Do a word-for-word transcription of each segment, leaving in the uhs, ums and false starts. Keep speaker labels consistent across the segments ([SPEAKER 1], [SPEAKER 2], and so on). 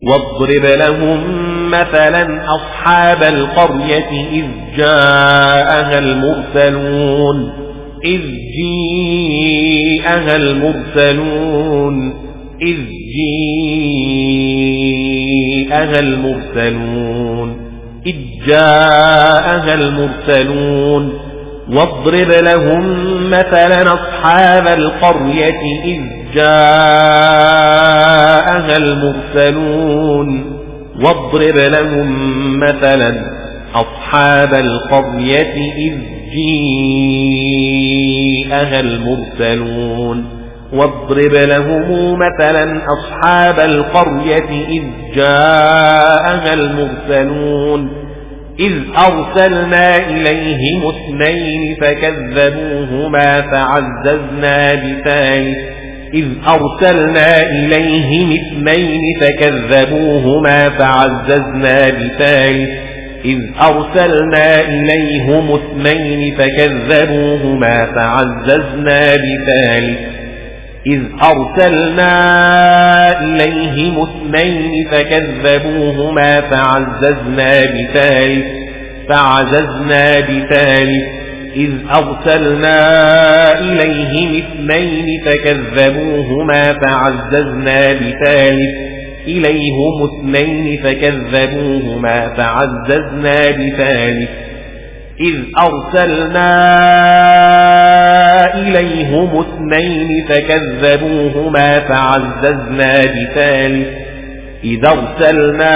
[SPEAKER 1] واضرب لهم مثلا أصحاب القرية إذ جاءها المرسلون إذ جاءها المرسلون إذ جاءها المرسلون إذ جاءها المرسلون واضرب لهم مثلا أصحاب القرية إذ جاءها المرسلون واضرب لهم مثلا أصحاب القرية إذ جاءها المرسلون واضرب لهم مثلا أصحاب القرية إذ جاءها المرسلون إذ أرسلنا إليهم اثنين فكذبوهما فعززنا بثالث إذ أرسلنا إليهم اثنين فكذبوهما فعززنا بثالث إذ أرسلنا إليهم اثنين فكذبوهما فعززنا بثالث إذ أرسلنا إليهم اثنين فكذبوهما فعززنا بثالث فعززنا بثالث إذ أرسلنا إليهم اثنين فكذبوهما فعززنا بثالث إليهم اثنين فكذبوهما فعززنا بثالث إذ أرسلنا إليهم اثنين فكذبوهما فعززنا بثالث إذ أرسلنا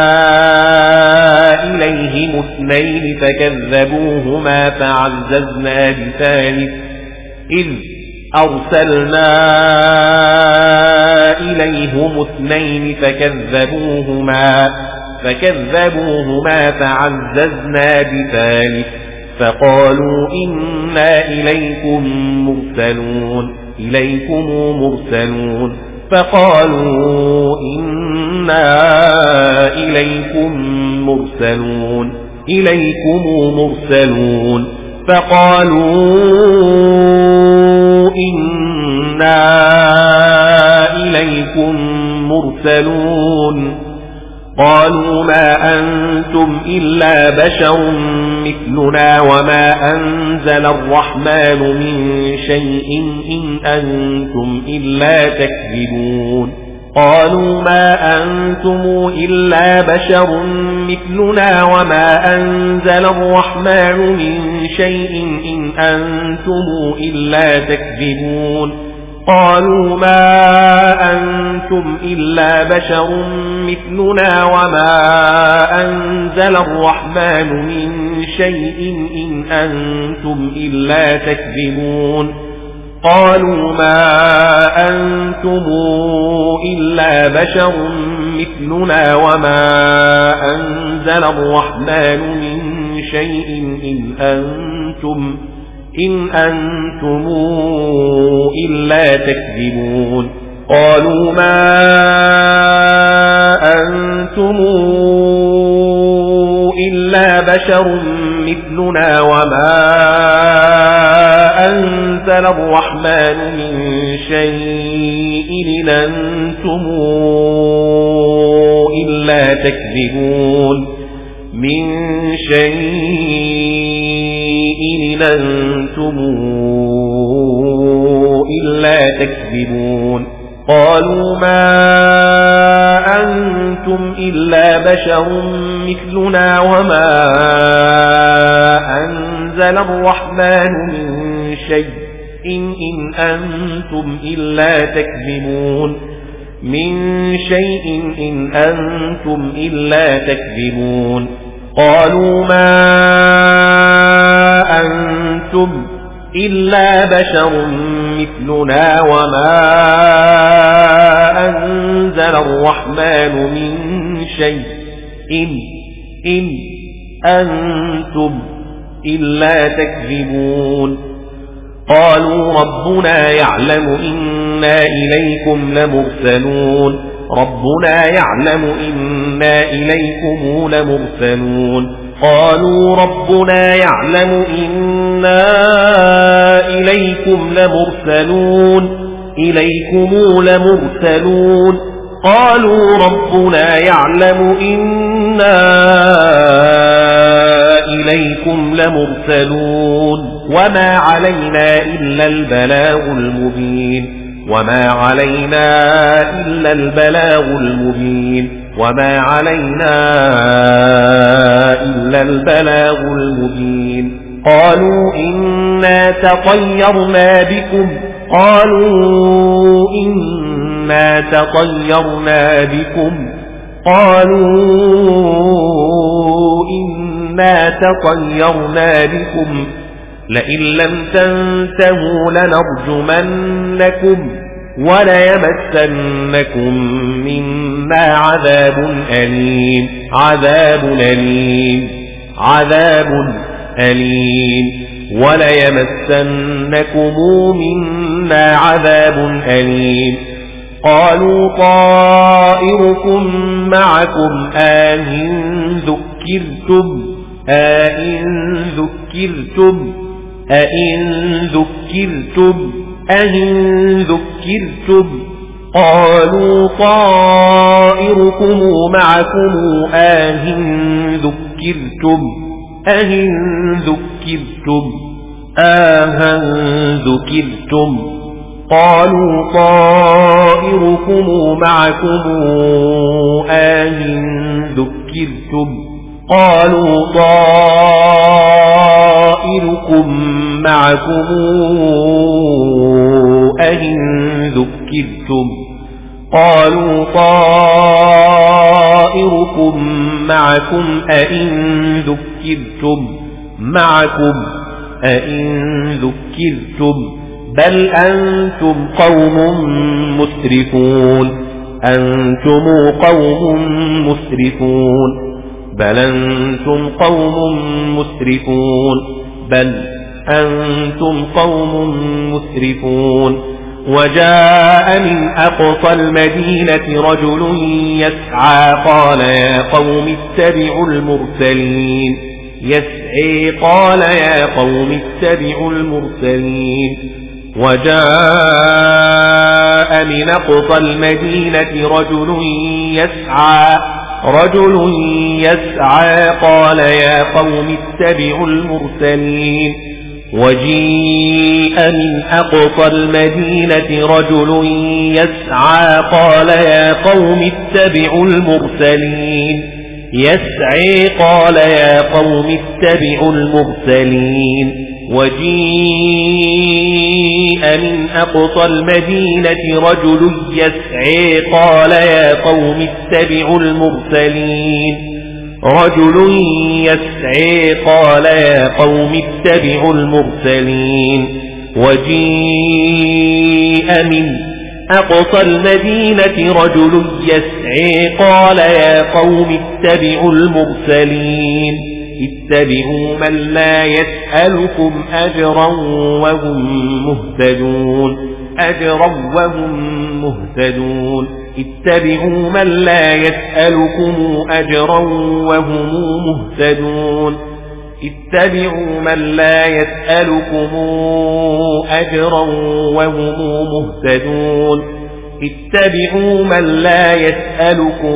[SPEAKER 1] إليهم اثنين فكذبوهما فعززنا بثالث إذ أرسلنا إليهم اثنين فكذبوهما فكذبوهما فعززنا بثالث فقالوا إنا إليكم مرسلون إليكم مرسلون فقالوا إنا إليكم مرسلون إليكم مرسلون فقالوا إنا إليكم مرسلون قالوا ما أنتم إلا بشر مثلنا وما أنزل الرحمن من شيء إن أنتم إلا تكذبون قالوا ما أنتم إلا بشر مثلنا وما أنزل الرحمن من شيء إن أنتم إلا تكذبون قالوا ما أنتم إلا بشر مثلنا وما أنزل الرحمن من شيء إن أنتم إلا تكذبون قالوا ما أنتم إلا بشر مثلنا وما أنزل الرحمن من شيء إن أنتم إن أنتم إلا تكذبون قالوا ما أنتم إلا بشر مثلنا وما أنزل الرحمن من شيء إن أنتم إلا تكذبون من شيء إن أنتم إلا تكذبون قالوا ما أنتم إلا بشر مثلنا وما أنزل الرحمن من شيء إن, إن أنتم إلا تكذبون من شيء إن أنتم إلا تكذبون قالوا ما أنتم إلا بشر مثلنا وما أنزل الرحمن من شيء إن, إن أنتم إلا تكذبون قالوا ربنا يعلم إنا إليكم لمرسلون ربنا يعلم إنا إليكم لمرسلون قالوا ربنا يعلم إنا إليكم لمرسلون إليكم لمرسلون قالوا ربنا يعلم إنا إليكم لمرسلون وما علينا إلا البلاغ المبين وما علينا إلا البلاغ المبين وما علينا إلا البلاغ المبين قالوا إنا تطيرنا بكم قالوا إنا تطيرنا بكم قالوا إنا تطيرنا بكم لئن لم تنتهوا لنرجمنكم وليمسنكم منا عذاب أليم عذاب أليم عذاب أليم وليمسنكم منا عذاب أليم قالوا طائركم معكم أئن ذكرتم أئن ذكرتم أئن ذكرتم أئن ذكرتم قالوا طائركم معكم أئن ذكرتم أئن ذكرتم أئن ذكرتم قالوا طائركم معكم أئن ذكرتم قالوا طائركم معكم أئن ذكرتم قالوا طائركم معكم أئن ذكرتم معكم أئن ذكرتم بل أنتم قوم مسرفون أنتم قوم مسرفون بل أنتم قوم مسرفون بل أنتم قوم مسرفون وجاء من أقصى المدينة رجل يسعى قال يا قوم اتبعوا المرسلين يسعي قال يا قوم اتبعوا المرسلين وجاء من أقصى المدينة رجل يسعى رجل يسعى قال يا قوم اتبعوا المرسلين وجيء من أقصى المدينة رجل يسعى قال يا قوم اتبعوا المرسلين يسعي قال يا قوم اتبعوا المرسلين وجيء من أقصى المدينة رجل يسعي قال يا قوم اتبعوا المرسلين رجل يسعي قال يا قوم اتبعوا المرسلين وجيء من أقصى المدينة رجل يسعي قال يا قوم اتبعوا المرسلين اتبعوا من لا يسألكم أجرا وهم مهتدون أجرا وهم مهتدون اتبعوا من لا يسألكم أجرا وهم مهتدون اتبعوا من لا يسألكم أجرا وهم مهتدون اتبعوا من لا يسألكم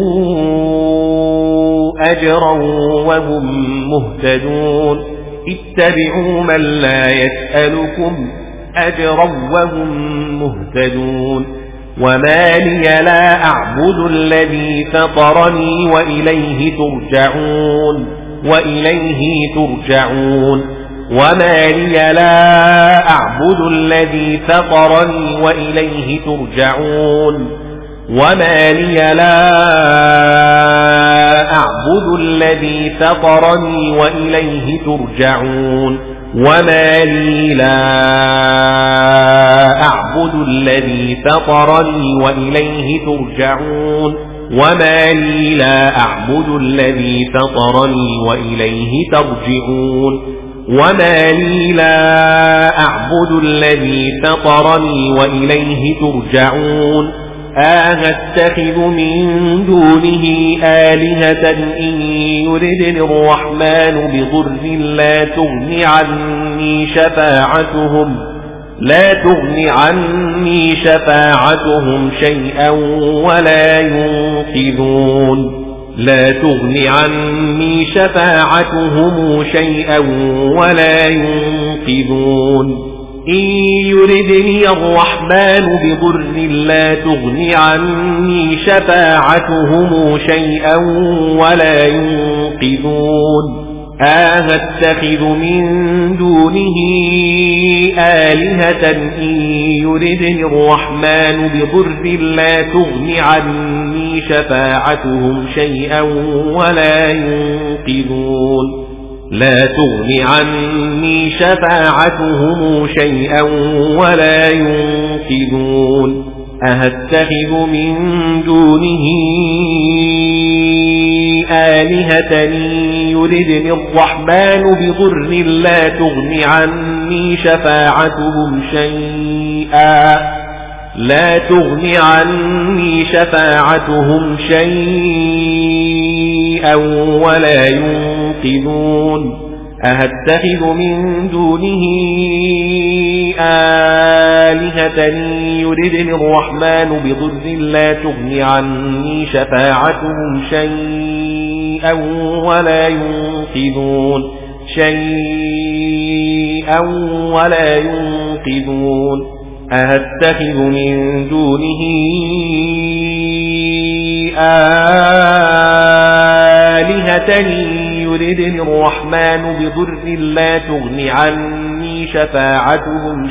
[SPEAKER 1] أجرا وهم مهتدون اتبعوا من لا يسألكم أجرا وهم مهتدون وما لي لا أعبد الذي فطرني وإليه ترجعون وإليه ترجعون وما لي لا أعبد الذي فطرني وإليه ترجعون وما لي لا أعبد الذي فطرني وإليه ترجعون وما لي لا أعبد الذي فطرني وإليه ترجعون وما لي لا أعبد الذي فطرني وإليه ترجعون وما لي لا أعبد الذي فطرني وإليه ترجعون أأتخذ من دونه آلهة إن يردني الرحمن بضر لا تغن عني شفاعتهم لا تغن عني شفاعتهم شيئا ولا ينقذون لا تغن عني شفاعتهم شيئا ولا ينقذون إن يردني الرحمن بضر لا تغن عني شفاعتهم شيئا ولا ينقذون أَأَتَّخِذُ من دونه آلهة إن يردني الرحمن بضر لا تغن عني شفاعتهم شيئا ولا ينقذون لا تغن عني شفاعتهم شيئا ولا ينقذون أَأَتَّخِذُ من دونه آلهة يردني الرحمن بضر لا تغن عني شفاعتهم شيئا لا تغن عني شفاعتهم شيئا ولا ينقذون أَأَتَّخِذُ من دونه آلهة يردني الرحمن بضر لا تغن عني شفاعتهم شيئا ولا ينقذون شيئا ولا ينقذون أَأَتَّخِذُ من دونه آلهة يردني الرحمن بضر لا تغن عني شفاعتهم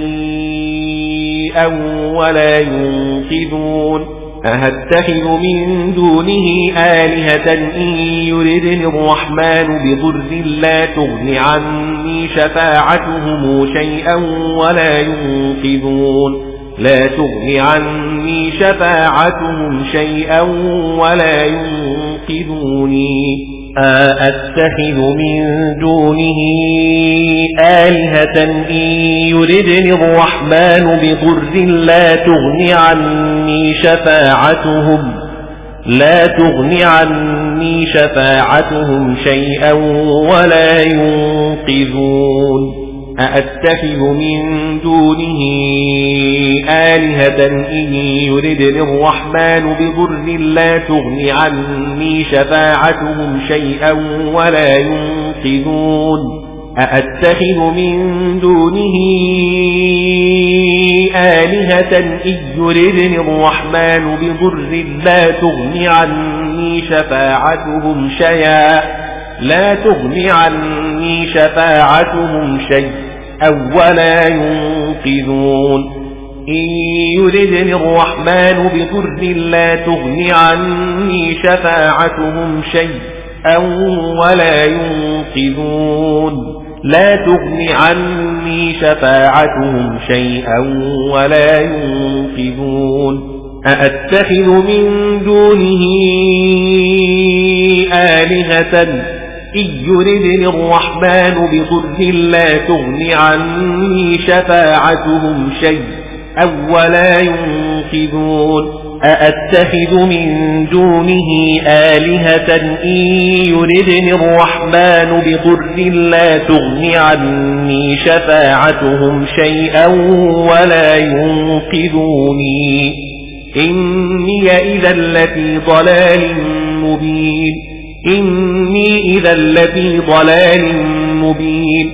[SPEAKER 1] شيئا ولا ينقذون أَأَتَّخِذُ من دونه آلهة إن يردني الرحمن بضر لا تغن عني شفاعتهم شيئا ولا ينقذون لا تغن عني شفاعتهم شيئا ولا ينقذوني أَأَتَّخِذُ من دونه آلهة إن يردني الرحمن بضر لا تغن عني شفاعتهم لا تغن عني شفاعتهم شيئا ولا ينقذون أَأَتَّخِذُ من دونه آلهة إن يردني الرحمن بضر لا تغن عني شفاعتهم شيئا ولا ينقذون أَأَتَّخِذُ من دونه آلهة إن يردني الرحمن بضر لا تغن عني شفاعتهم شيئا لا تغن عني شفاعتهم شيئا ولا ينقذون إن يردني الرحمن بضر لا تغن عني شفاعتهم شيئا ولا ينقذون لا تغن عني شفاعتهم شيئا ولا ينقذون أَأَتَّخِذُ من دونه آلهة إن يردني الرحمن بضر لا تغن عني شفاعتهم شيئا ولا ينقذون أَأَتَّخِذُ من دونه آلهة إن يردني الرحمن بضر لا تغن عني شفاعتهم شيئا ولا ينقذوني إني إذا لفي ضلال مبين إني إذا لفي ضلال مبين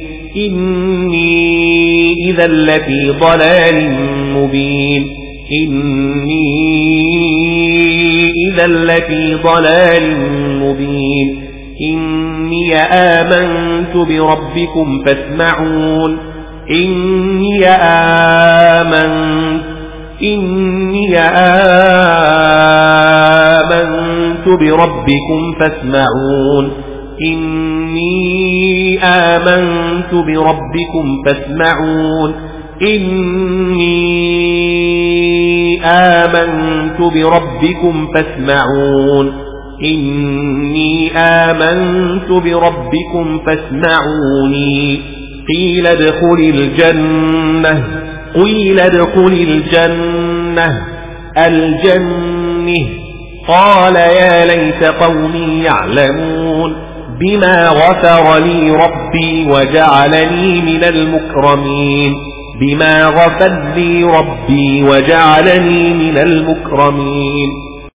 [SPEAKER 1] إني إذا لفي ضلال مبين إني إذا لفي ضلال مبين إني آمنت بربكم فاسمعون إني آمنت إني آمنت بربكم فاسمعون إني آمنت بربكم فاسمعون إني آمنت بربكم فاسمعون إني آمنت بربكم فاسمعوني قيل ادخل الجنة قيل ادخل الجنة الجنة قال يا ليت قومي يعلمون بما غفر لي ربي وجعلني من المكرمين بما غفر لي ربي وجعلني من المكرمين